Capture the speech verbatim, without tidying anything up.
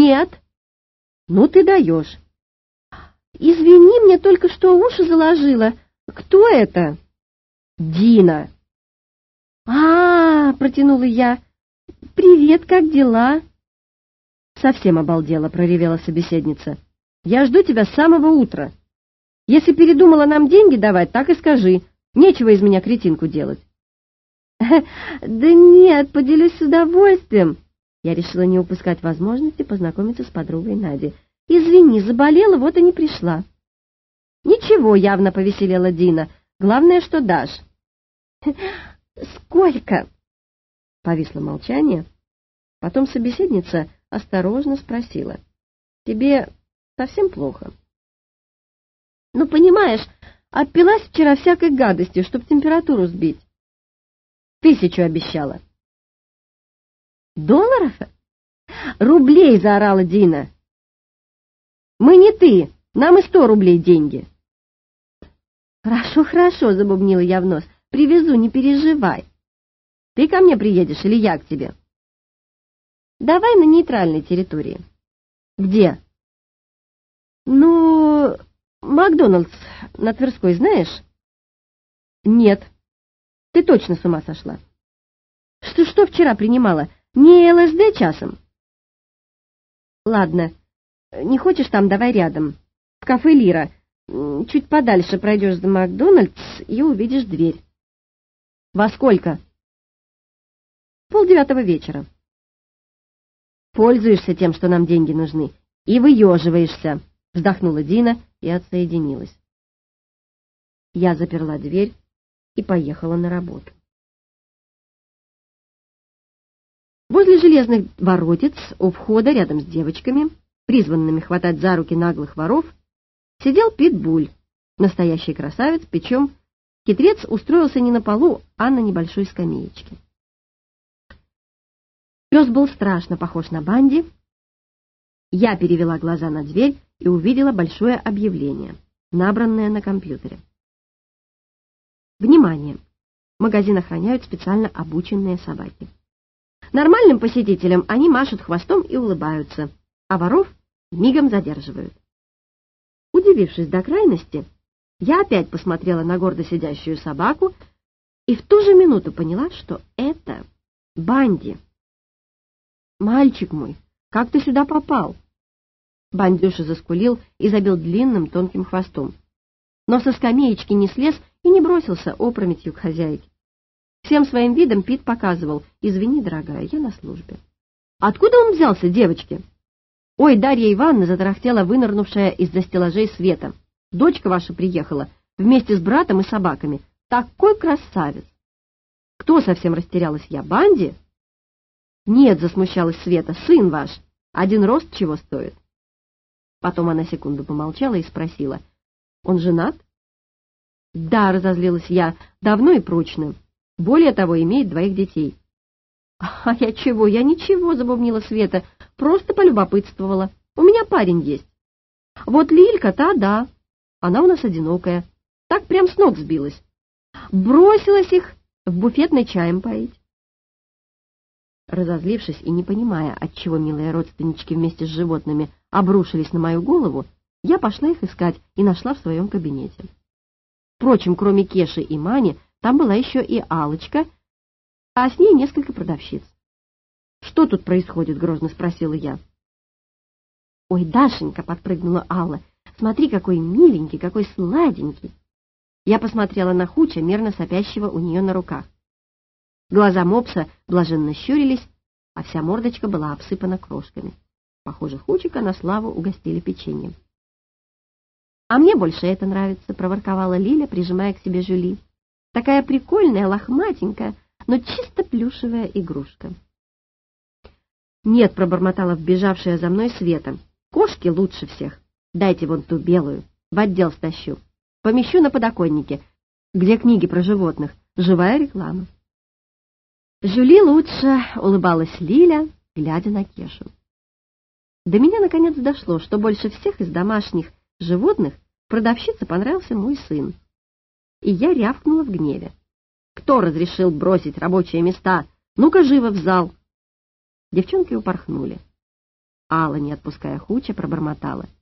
Нет. Ну ты даешь. Извини, мне только что уши заложило. Кто это? Дина. А, протянула я. Привет, как дела? Совсем обалдела, проревела собеседница. Я жду тебя с самого утра. Если передумала нам деньги давать, так и скажи. Нечего из меня кретинку делать. Да нет, поделюсь с удовольствием. Я решила не упускать возможности познакомиться с подругой Надей. Извини, заболела, вот и не пришла. Ничего, явно повеселела Дина. Главное, что дашь. Сколько? Повисло молчание. Потом собеседница осторожно спросила. Тебе совсем плохо? Ну, понимаешь, опилась вчера всякой гадостью, чтоб температуру сбить. Тысячу обещала. Долларов? Рублей, заорала Дина. Мы не ты, нам и сто рублей деньги. Хорошо, хорошо, забубнила я в нос. Привезу, не переживай. Ты ко мне приедешь или я к тебе? Давай на нейтральной территории. Где? Ну, Макдоналдс на Тверской, знаешь? Нет. Ты точно с ума сошла. Что, что вчера принимала? Не ЛСД часом? Ладно. Не хочешь там, давай рядом. В кафе «Лира». Чуть подальше пройдешь до Макдональдс и увидишь дверь. Во сколько? Полдевятого вечера. Пользуешься тем, что нам деньги нужны, и выеживаешься, вздохнула Дина и отсоединилась. Я заперла дверь и поехала на работу. Возле железных воротец у входа рядом с девочками, призванными хватать за руки наглых воров, сидел Питбуль, настоящий красавец, причем хитрец устроился не на полу, а на небольшой скамеечке. Пес был страшно похож на Банди. Я перевела глаза на дверь и увидела большое объявление, набранное на компьютере. Внимание! Магазин охраняют специально обученные собаки. Нормальным посетителям они машут хвостом и улыбаются, а воров мигом задерживают. Удивившись до крайности, я опять посмотрела на гордо сидящую собаку и в ту же минуту поняла, что это Банди. «Мальчик мой, как ты сюда попал?» Бандюша заскулил и забил длинным тонким хвостом, но со скамеечки не слез и не бросился опрометью к хозяйке. Всем своим видом Пит показывал: «Извини, дорогая, я на службе». «Откуда он взялся, девочки?» «Ой, Дарья Ивановна», — затарахтела вынырнувшая из-за стеллажей Света. «Дочка ваша приехала вместе с братом и собаками. Такой красавец!» «Кто?» — совсем растерялась я. «Банди?» «Нет», — засмущалась Света, — «сын ваш. Один рост чего стоит?» Потом она секунду помолчала и спросила: «Он женат?» «Да», — разозлилась я, — «давно и прочно. Более того, имеет двоих детей». «А я чего? Я ничего», — забубнила Света, — «просто полюбопытствовала. У меня парень есть. Вот Лилька, та да, она у нас одинокая. Так прям с ног сбилась. Бросилась их в буфетной чаем поить». Разозлившись и не понимая, отчего милые родственнички вместе с животными обрушились на мою голову, я пошла их искать и нашла в своем кабинете. Впрочем, кроме Кеши и Мани, там была еще и Алочка, а с ней несколько продавщиц. «Что тут происходит?» — грозно спросила я. «Ой, Дашенька!» — подпрыгнула Алла. «Смотри, какой миленький, какой сладенький!» Я посмотрела на Хуча, мерно сопящего у нее на руках. Глаза мопса блаженно щурились, а вся мордочка была обсыпана крошками. Похоже, Хучика на славу угостили печеньем. «А мне больше это нравится», — проворковала Лиля, прижимая к себе Жюли. «Такая прикольная, лохматенькая, но чисто плюшевая игрушка». «Нет», — пробормотала вбежавшая за мной Света, — «кошки лучше всех. Дайте вон ту белую, в отдел стащу. Помещу на подоконнике, где книги про животных. Живая реклама». «Жюли лучше», — улыбалась Лиля, глядя на Кешу. До меня наконец дошло, что больше всех из домашних животных продавщице понравился мой сын. И я рявкнула в гневе: «Кто разрешил бросить рабочие места? Ну-ка живо в зал!» Девчонки упорхнули. Алла, не отпуская Хуча, пробормотала: